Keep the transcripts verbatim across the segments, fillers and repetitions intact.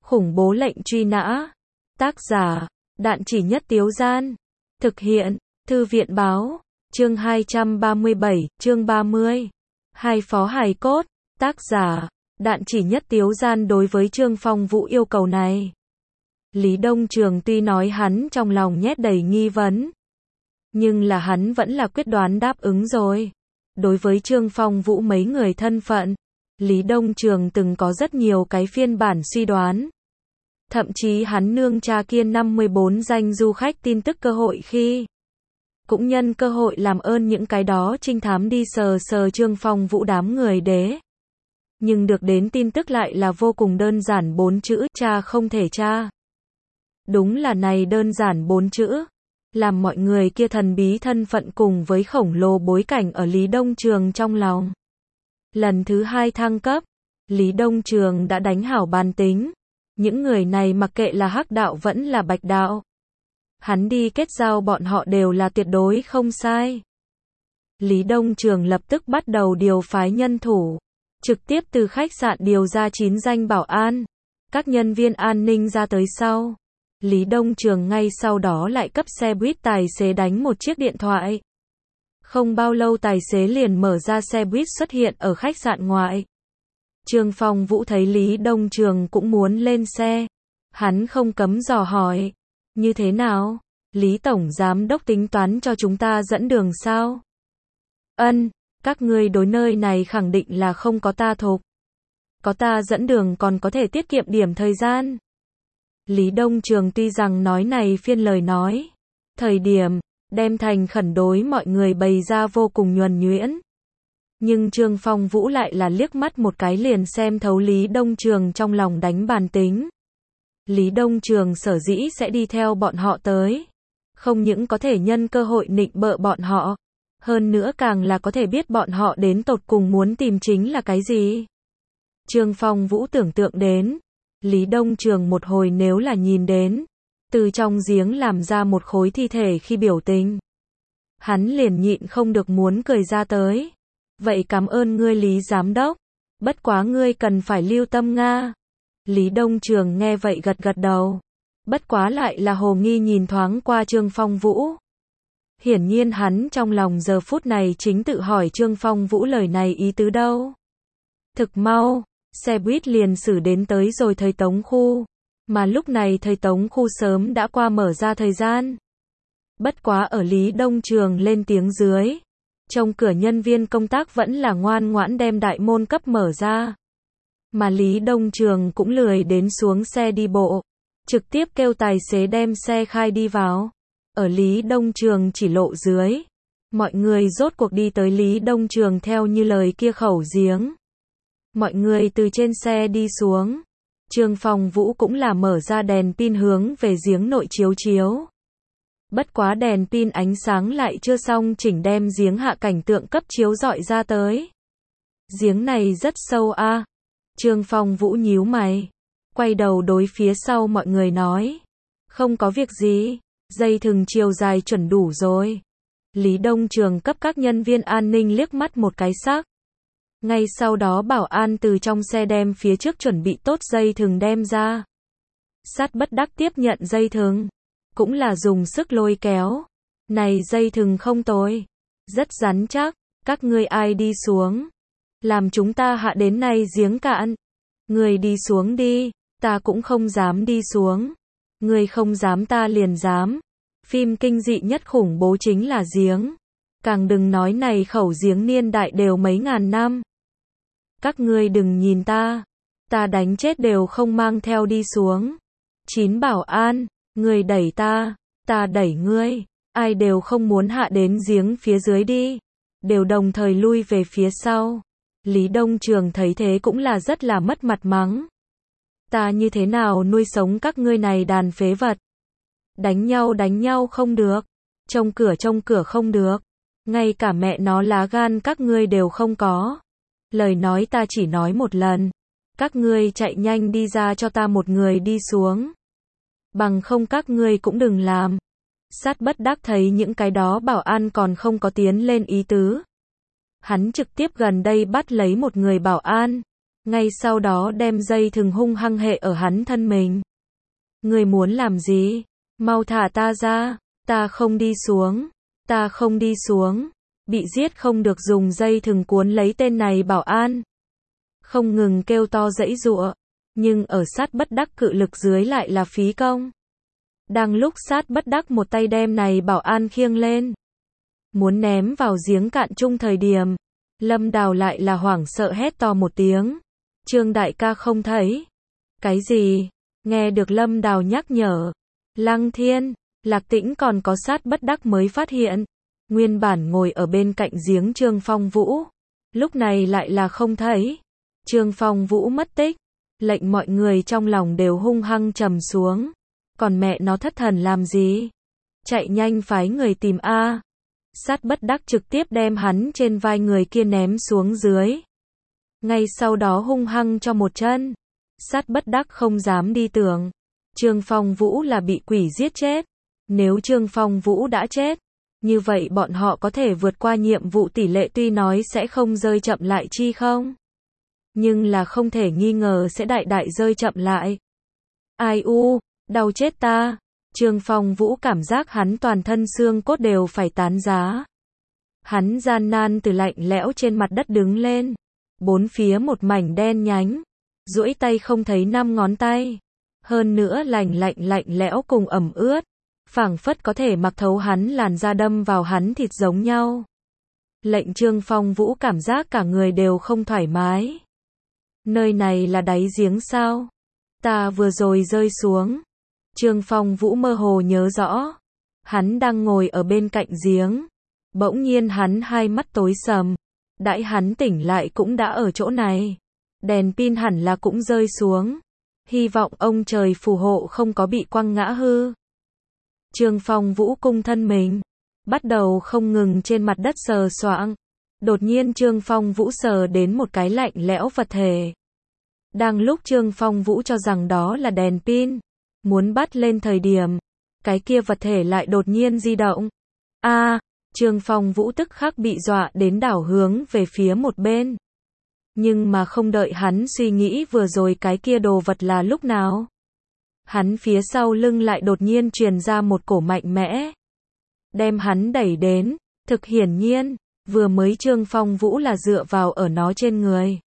Khủng bố lệnh truy nã. Tác giả, Đạn Chỉ Nhất Tiếu Gian. Thực hiện, Thư viện Báo. Chương hai trăm ba mươi bảy, chương ba mươi. Hai phó hài cốt. Tác giả, Đạn Chỉ Nhất Tiếu Gian. Đối với Trương Phong Vũ yêu cầu này, Lý Đông Trường tuy nói hắn trong lòng nhét đầy nghi vấn, nhưng là hắn vẫn là quyết đoán đáp ứng rồi. Đối với Trương Phong Vũ mấy người thân phận, Lý Đông Trường từng có rất nhiều cái phiên bản suy đoán. Thậm chí hắn nương cha kia năm mươi bốn danh du khách tin tức cơ hội khi cũng nhân cơ hội làm ơn những cái đó trinh thám đi sờ sờ Trương Phong Vũ đám người đế. Nhưng được đến tin tức lại là vô cùng đơn giản bốn chữ, cha không thể tra. Đúng là này đơn giản bốn chữ, làm mọi người kia thần bí thân phận cùng với khổng lồ bối cảnh ở Lý Đông Trường trong lòng. Lần thứ hai thăng cấp, Lý Đông Trường đã đánh hảo bàn tính. Những người này mặc kệ là hắc đạo vẫn là bạch đạo, hắn đi kết giao bọn họ đều là tuyệt đối không sai. Lý Đông Trường lập tức bắt đầu điều phái nhân thủ, trực tiếp từ khách sạn điều ra chín danh bảo an, các nhân viên an ninh ra tới sau. Lý Đông Trường ngay sau đó lại cấp xe buýt tài xế đánh một chiếc điện thoại. Không bao lâu tài xế liền mở ra xe buýt xuất hiện ở khách sạn ngoại. Trương Phong Vũ thấy Lý Đông Trường cũng muốn lên xe, hắn không cấm dò hỏi, như thế nào? Lý Tổng Giám Đốc tính toán cho chúng ta dẫn đường sao? Ân, các ngươi đối nơi này khẳng định là không có ta thục. Có ta dẫn đường còn có thể tiết kiệm điểm thời gian. Lý Đông Trường tuy rằng nói này phiên lời nói, thời điểm, đem thành khẩn đối mọi người bày ra vô cùng nhuần nhuyễn. Nhưng Trương Phong Vũ lại là liếc mắt một cái liền xem thấu Lý Đông Trường trong lòng đánh bàn tính. Lý Đông Trường sở dĩ sẽ đi theo bọn họ tới, không những có thể nhân cơ hội nịnh bợ bọn họ, hơn nữa càng là có thể biết bọn họ đến tột cùng muốn tìm chính là cái gì. Trương Phong Vũ tưởng tượng đến, Lý Đông Trường một hồi nếu là nhìn đến, từ trong giếng làm ra một khối thi thể khi biểu tình, hắn liền nhịn không được muốn cười ra tới. Vậy cảm ơn ngươi Lý Giám Đốc, bất quá ngươi cần phải lưu tâm Nga. Lý Đông Trường nghe vậy gật gật đầu, bất quá lại là hồ nghi nhìn thoáng qua Trương Phong Vũ. Hiển nhiên hắn trong lòng giờ phút này chính tự hỏi Trương Phong Vũ lời này ý tứ đâu. Thực mau, xe buýt liền xử đến tới rồi thời Tống khu, mà lúc này thời Tống khu sớm đã qua mở ra thời gian. Bất quá ở Lý Đông Trường lên tiếng dưới, trong cửa nhân viên công tác vẫn là ngoan ngoãn đem đại môn cấp mở ra. Mà Lý Đông Trường cũng lười đến xuống xe đi bộ, trực tiếp kêu tài xế đem xe khai đi vào. Ở Lý Đông Trường chỉ lộ dưới, mọi người rốt cuộc đi tới Lý Đông Trường theo như lời kia khẩu giếng. Mọi người từ trên xe đi xuống, Trương Phong Vũ cũng là mở ra đèn pin hướng về giếng nội chiếu chiếu. Bất quá đèn pin ánh sáng lại chưa xong chỉnh đem giếng hạ cảnh tượng cấp chiếu rọi ra tới. Giếng này rất sâu a. À. Trương Phong Vũ nhíu mày, quay đầu đối phía sau mọi người nói, không có việc gì, dây thừng chiều dài chuẩn đủ rồi. Lý Đông Trường cấp các nhân viên an ninh liếc mắt một cái sắc. Ngay sau đó bảo an từ trong xe đem phía trước chuẩn bị tốt dây thừng đem ra. Sát bất đắc tiếp nhận dây thừng, cũng là dùng sức lôi kéo. Này dây thừng không tồi, rất rắn chắc, các ngươi ai đi xuống, làm chúng ta hạ đến nay giếng cạn. Người đi xuống đi, ta cũng không dám đi xuống. Người không dám ta liền dám. Phim kinh dị nhất khủng bố chính là giếng. Càng đừng nói này khẩu giếng niên đại đều mấy ngàn năm. Các ngươi đừng nhìn ta, ta đánh chết đều không mang theo đi xuống. Chín bảo an, ngươi đẩy ta, ta đẩy ngươi, ai đều không muốn hạ đến giếng phía dưới đi, đều đồng thời lui về phía sau. Lý Đông Trường thấy thế cũng là rất là mất mặt mắng. Ta như thế nào nuôi sống các ngươi này đàn phế vật? Đánh nhau đánh nhau không được, trông cửa trông cửa không được, ngay cả mẹ nó lá gan các ngươi đều không có. Lời nói ta chỉ nói một lần, các ngươi chạy nhanh đi ra cho ta một người đi xuống. Bằng không các ngươi cũng đừng làm. Sát bất đắc thấy những cái đó bảo an còn không có tiến lên ý tứ. Hắn trực tiếp gần đây bắt lấy một người bảo an, ngay sau đó đem dây thừng hung hăng hệ ở hắn thân mình. Người muốn làm gì? Mau thả ta ra, ta không đi xuống, ta không đi xuống, bị giết không được dùng dây thừng cuốn lấy tên này bảo an. Không ngừng kêu to giãy giụa, nhưng ở Sát Bất Đắc cự lực dưới lại là phí công. Đang lúc Sát Bất Đắc một tay đem này bảo an khiêng lên, muốn ném vào giếng cạn chung thời điểm, Lâm Đào lại là hoảng sợ hét to một tiếng. Trương đại ca không thấy. Cái gì? Nghe được Lâm Đào nhắc nhở, Lăng Thiên, Lạc Tĩnh còn có Sát Bất Đắc mới phát hiện, nguyên bản ngồi ở bên cạnh giếng Trương Phong Vũ, lúc này lại là không thấy. Trương Phong Vũ mất tích, lệnh mọi người trong lòng đều hung hăng trầm xuống. Còn mẹ nó thất thần làm gì? Chạy nhanh phái người tìm a. Sát Bất Đắc trực tiếp đem hắn trên vai người kia ném xuống dưới. Ngay sau đó hung hăng cho một chân. Sát Bất Đắc không dám đi tưởng, Trương Phong Vũ là bị quỷ giết chết. Nếu Trương Phong Vũ đã chết, như vậy bọn họ có thể vượt qua nhiệm vụ tỷ lệ tuy nói sẽ không rơi chậm lại chi không? Nhưng là không thể nghi ngờ sẽ đại đại rơi chậm lại. Ai u, đau chết ta. Trương Phong Vũ cảm giác hắn toàn thân xương cốt đều phải tán giá. Hắn gian nan từ lạnh lẽo trên mặt đất đứng lên. Bốn phía một mảnh đen nhánh. Duỗi tay không thấy năm ngón tay. Hơn nữa lạnh lạnh lạnh lẽo cùng ẩm ướt. Phảng phất có thể mặc thấu hắn làn da đâm vào hắn thịt giống nhau. Lệnh Trương Phong Vũ cảm giác cả người đều không thoải mái. Nơi này là đáy giếng sao? Ta vừa rồi rơi xuống. Trương Phong Vũ mơ hồ nhớ rõ. Hắn đang ngồi ở bên cạnh giếng. Bỗng nhiên hắn hai mắt tối sầm. Đãi hắn tỉnh lại cũng đã ở chỗ này. Đèn pin hẳn là cũng rơi xuống. Hy vọng ông trời phù hộ không có bị quăng ngã hư. Trương Phong Vũ cung thân mình. Bắt đầu không ngừng trên mặt đất sờ soạng. Đột nhiên Trương Phong Vũ sờ đến một cái lạnh lẽo vật thể. Đang lúc Trương Phong Vũ cho rằng đó là đèn pin, muốn bắt lên thời điểm, cái kia vật thể lại đột nhiên di động. A, à, Trương Phong Vũ tức khắc bị dọa đến đảo hướng về phía một bên. Nhưng mà không đợi hắn suy nghĩ vừa rồi cái kia đồ vật là lúc nào. Hắn phía sau lưng lại đột nhiên truyền ra một cổ mạnh mẽ. Đem hắn đẩy đến, thực hiển nhiên, vừa mới Trương Phong Vũ là dựa vào ở nó trên người.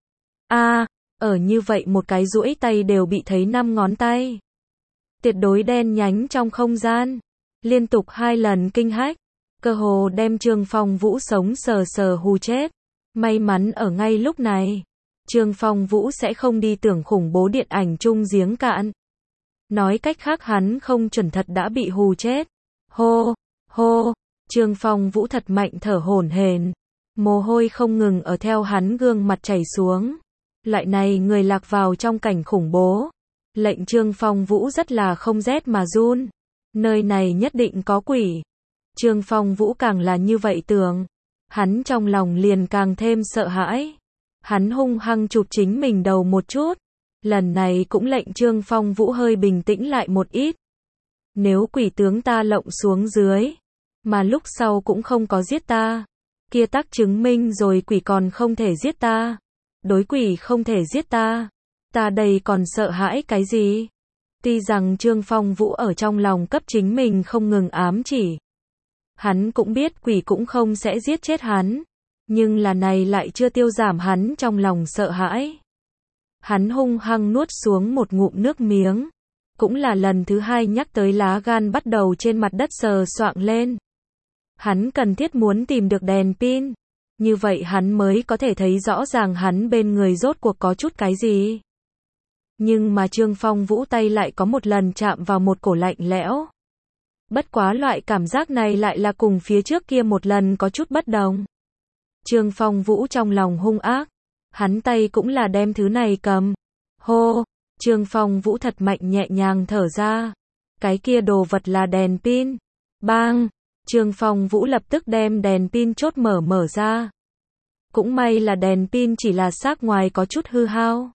A, à, ở như vậy một cái duỗi tay đều bị thấy năm ngón tay. Tuyệt đối đen nhánh trong không gian. Liên tục hai lần kinh hách. Cơ hồ đem Trương Phong Vũ sống sờ sờ hù chết. May mắn ở ngay lúc này. Trương Phong Vũ sẽ không đi tưởng khủng bố điện ảnh chung giếng cạn. Nói cách khác hắn không chuẩn thật đã bị hù chết. Hô, hô, Trương Phong Vũ thật mạnh thở hổn hển. Mồ hôi không ngừng ở theo hắn gương mặt chảy xuống. Loại này người lạc vào trong cảnh khủng bố. Lệnh Trương Phong Vũ rất là không rét mà run. Nơi này nhất định có quỷ. Trương Phong Vũ càng là như vậy tưởng. Hắn trong lòng liền càng thêm sợ hãi. Hắn hung hăng chụp chính mình đầu một chút. Lần này cũng lệnh Trương Phong Vũ hơi bình tĩnh lại một ít. Nếu quỷ tướng ta lộng xuống dưới, mà lúc sau cũng không có giết ta, kia tác chứng minh rồi quỷ còn không thể giết ta. Đối quỷ không thể giết ta, ta đây còn sợ hãi cái gì? Tuy rằng Trương Phong Vũ ở trong lòng cấp chính mình không ngừng ám chỉ. Hắn cũng biết quỷ cũng không sẽ giết chết hắn, nhưng là này lại chưa tiêu giảm hắn trong lòng sợ hãi. Hắn hung hăng nuốt xuống một ngụm nước miếng, cũng là lần thứ hai nhắc tới lá gan bắt đầu trên mặt đất sờ soạng lên. Hắn cần thiết muốn tìm được đèn pin, như vậy hắn mới có thể thấy rõ ràng hắn bên người rốt cuộc có chút cái gì. Nhưng mà Trương Phong Vũ tay lại có một lần chạm vào một cổ lạnh lẽo. Bất quá loại cảm giác này lại là cùng phía trước kia một lần có chút bất đồng. Trương Phong Vũ trong lòng hung ác, hắn tay cũng là đem thứ này cầm. Hô, Trương Phong Vũ thật mạnh nhẹ nhàng thở ra. Cái kia đồ vật là đèn pin. Bang, Trương Phong Vũ lập tức đem đèn pin chốt mở mở ra. Cũng may là đèn pin chỉ là xác ngoài có chút hư hao.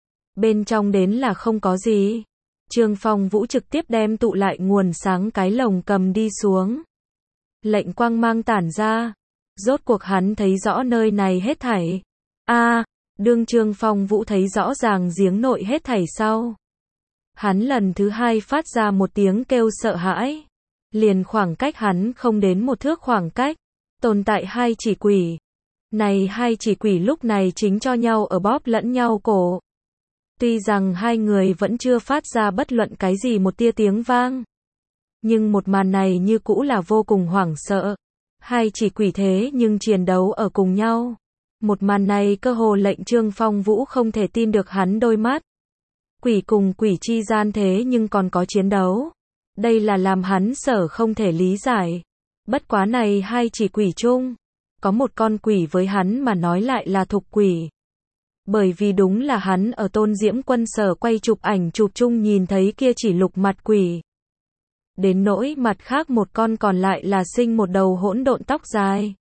Bên trong đến là không có gì. Trương Phong Vũ trực tiếp đem tụ lại nguồn sáng cái lồng cầm đi xuống. Lệnh quang mang tản ra. Rốt cuộc hắn thấy rõ nơi này hết thảy. A, à, Đương Trương Phong Vũ thấy rõ ràng giếng nội hết thảy sau. Hắn lần thứ hai phát ra một tiếng kêu sợ hãi. Liền khoảng cách hắn không đến một thước khoảng cách, tồn tại hai chỉ quỷ. Này hai chỉ quỷ lúc này chính cho nhau ở bóp lẫn nhau cổ. Tuy rằng hai người vẫn chưa phát ra bất luận cái gì một tia tiếng vang. Nhưng một màn này như cũ là vô cùng hoảng sợ. Hai chỉ quỷ thế nhưng chiến đấu ở cùng nhau. Một màn này cơ hồ lệnh Trương Phong Vũ không thể tin được hắn đôi mắt. Quỷ cùng quỷ chi gian thế nhưng còn có chiến đấu. Đây là làm hắn sở không thể lý giải. Bất quá này hai chỉ quỷ chung. Có một con quỷ với hắn mà nói lại là thục quỷ. Bởi vì đúng là hắn ở Tôn Diễm Quân sở quay chụp ảnh chụp chung nhìn thấy kia chỉ lục mặt quỷ. Đến nỗi mặt khác một con còn lại là sinh một đầu hỗn độn tóc dài.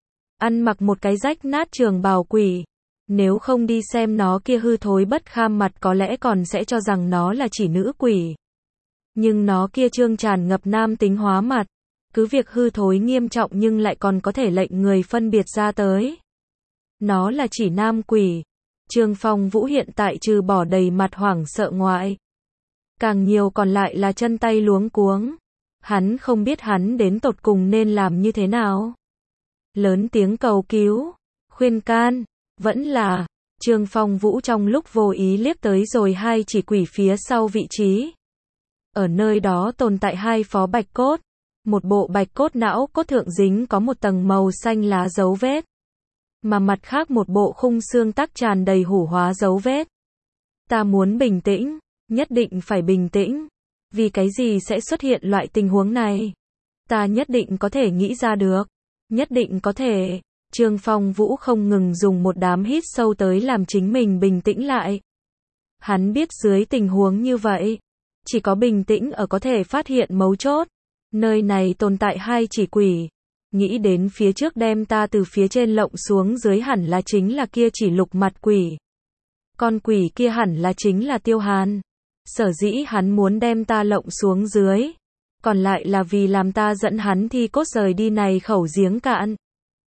Ăn mặc một cái rách nát trường bào quỷ. Nếu không đi xem nó kia hư thối bất kham mặt có lẽ còn sẽ cho rằng nó là chỉ nữ quỷ. Nhưng nó kia trương tràn ngập nam tính hóa mặt. Cứ việc hư thối nghiêm trọng nhưng lại còn có thể lệnh người phân biệt ra tới. Nó là chỉ nam quỷ. Trương Phong Vũ hiện tại trừ bỏ đầy mặt hoảng sợ ngoại. Càng nhiều còn lại là chân tay luống cuống. Hắn không biết hắn đến tột cùng nên làm như thế nào. Lớn tiếng cầu cứu, khuyên can, vẫn là, Trương Phong Vũ trong lúc vô ý liếc tới rồi hai chỉ quỷ phía sau vị trí. Ở nơi đó tồn tại hai phó bạch cốt. Một bộ bạch cốt não cốt thượng dính có một tầng màu xanh lá dấu vết. Mà mặt khác một bộ khung xương tắc tràn đầy hủ hóa dấu vết. Ta muốn bình tĩnh, nhất định phải bình tĩnh. Vì cái gì sẽ xuất hiện loại tình huống này? Ta nhất định có thể nghĩ ra được. Nhất định có thể. Trương Phong Vũ không ngừng dùng một đám hít sâu tới làm chính mình bình tĩnh lại. Hắn biết dưới tình huống như vậy, chỉ có bình tĩnh ở có thể phát hiện mấu chốt. Nơi này tồn tại hai chỉ quỷ. Nghĩ đến phía trước đem ta từ phía trên lộng xuống dưới hẳn là chính là kia chỉ lục mặt quỷ. Con quỷ kia hẳn là chính là Tiêu Hàn. Sở dĩ hắn muốn đem ta lộng xuống dưới. Còn lại là vì làm ta dẫn hắn thi cốt rời đi này khẩu giếng cạn.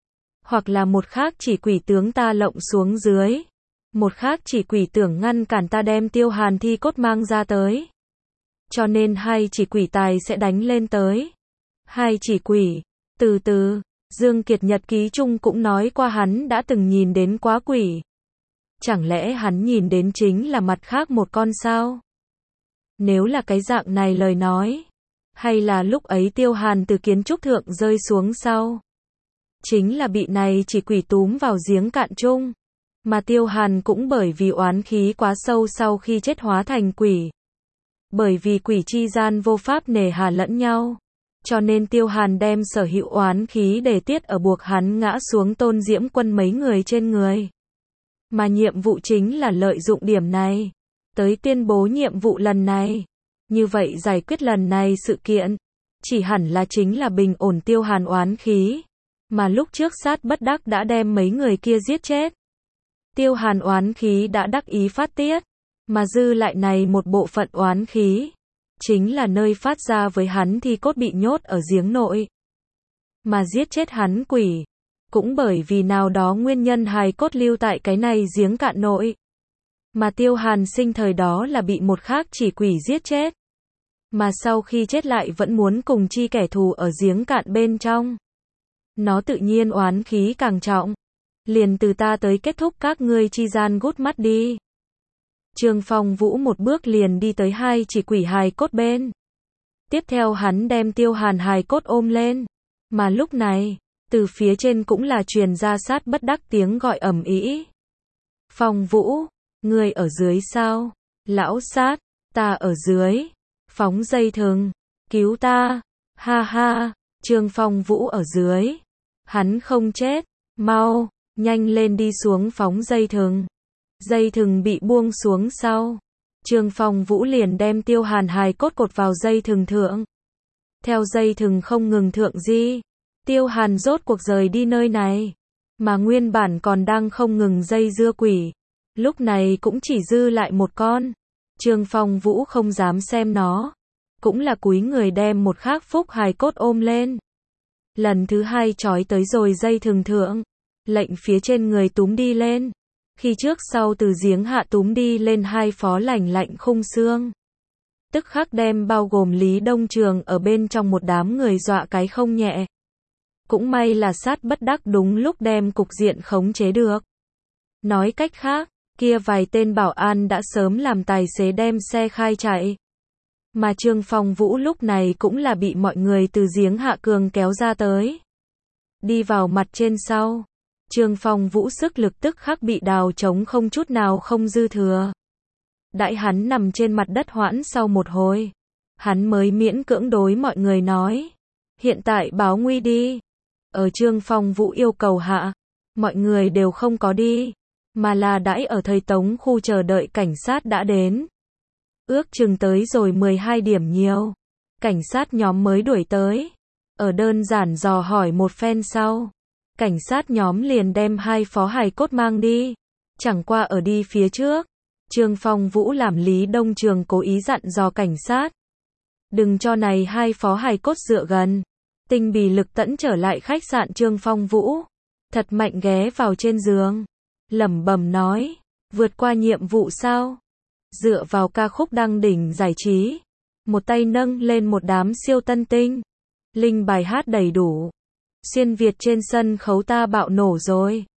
Hoặc là một khác chỉ quỷ tướng ta lộng xuống dưới. Một khác chỉ quỷ tưởng ngăn cản ta đem Tiêu Hàn thi cốt mang ra tới. Cho nên hai chỉ quỷ tài sẽ đánh lên tới. Hai chỉ quỷ. Từ từ, Dương Kiệt nhật ký chung cũng nói qua hắn đã từng nhìn đến quá quỷ. Chẳng lẽ hắn nhìn đến chính là mặt khác một con sao? Nếu là cái dạng này lời nói. Hay là lúc ấy Tiêu Hàn từ kiến trúc thượng rơi xuống sau. Chính là bị này chỉ quỷ túm vào giếng cạn chung. Mà Tiêu Hàn cũng bởi vì oán khí quá sâu sau khi chết hóa thành quỷ. Bởi vì quỷ chi gian vô pháp nề hà lẫn nhau. Cho nên Tiêu Hàn đem sở hữu oán khí để tiết ở buộc hắn ngã xuống Tôn Diễm Quân mấy người trên người. Mà nhiệm vụ chính là lợi dụng điểm này. Tới tuyên bố nhiệm vụ lần này. Như vậy giải quyết lần này sự kiện. Chỉ hẳn là chính là bình ổn Tiêu Hàn oán khí. Mà lúc trước sát bất đắc đã đem mấy người kia giết chết. Tiêu Hàn oán khí đã đắc ý phát tiết. Mà dư lại này một bộ phận oán khí. Chính là nơi phát ra với hắn thi cốt bị nhốt ở giếng nội. Mà giết chết hắn quỷ. Cũng bởi vì nào đó nguyên nhân hài cốt lưu tại cái này giếng cạn nội. Mà Tiêu Hàn sinh thời đó là bị một khác chỉ quỷ giết chết. Mà sau khi chết lại vẫn muốn cùng chi kẻ thù ở giếng cạn bên trong. Nó tự nhiên oán khí càng trọng. Liền từ ta tới kết thúc các ngươi chi gian gút mắt đi. Trương Phong Vũ một bước liền đi tới hai chỉ quỷ hài cốt bên. Tiếp theo hắn đem Tiêu Hàn hài cốt ôm lên. Mà lúc này, từ phía trên cũng là truyền ra sát bất đắc tiếng gọi ầm ĩ. Phong Vũ, ngươi ở dưới sao? Lão sát, ta ở dưới. Phóng dây thừng, cứu ta. Ha ha, Trương Phong Vũ ở dưới. Hắn không chết, mau, nhanh lên đi xuống phóng dây thừng. Dây thừng bị buông xuống sau. Trương Phong Vũ liền đem Tiêu Hàn hài cốt cột vào dây thừng thượng. Theo dây thừng không ngừng thượng di. Tiêu Hàn rốt cuộc rời đi nơi này. Mà nguyên bản còn đang không ngừng dây dưa quỷ. Lúc này cũng chỉ dư lại một con. Trương Phong Vũ không dám xem nó. Cũng là cúi người đem một khác phúc hài cốt ôm lên. Lần thứ hai trói tới rồi dây thừng thượng. Lệnh phía trên người túm đi lên. Khi trước sau từ giếng hạ túm đi lên hai phó lành lạnh khung xương. Tức khắc đem bao gồm Lý Đông Trường ở bên trong một đám người dọa cái không nhẹ. Cũng may là sát bất đắc đúng lúc đem cục diện khống chế được. Nói cách khác, kia vài tên bảo an đã sớm làm tài xế đem xe khai chạy. Mà Trương Phong Vũ lúc này cũng là bị mọi người từ giếng hạ cường kéo ra tới. Đi vào mặt trên sau. Trương Phong Vũ sức lực tức khắc bị đào trống không chút nào không dư thừa. Đãi hắn nằm trên mặt đất hoãn sau một hồi. Hắn mới miễn cưỡng đối mọi người nói. Hiện tại báo nguy đi. Ở Trương Phong Vũ yêu cầu hạ. Mọi người đều không có đi. Mà là đãi ở thời Tống khu chờ đợi cảnh sát đã đến. Ước chừng tới rồi mười hai điểm nhiều. Cảnh sát nhóm mới đuổi tới. Ở đơn giản dò hỏi một phen sau. Cảnh sát nhóm liền đem hai phó hài cốt mang đi. Chẳng qua ở đi phía trước. Trương Phong Vũ làm Lý Đông Trường cố ý dặn dò cảnh sát. Đừng cho này hai phó hài cốt dựa gần. Tinh bì lực tẫn trở lại khách sạn Trương Phong Vũ. Thật mạnh ghé vào trên giường. Lẩm bẩm nói. Vượt qua nhiệm vụ sao? Dựa vào ca khúc đăng đỉnh giải trí. Một tay nâng lên một đám siêu tân tinh. Linh bài hát đầy đủ. Xuyên Việt trên sân khấu ta bạo nổ rồi.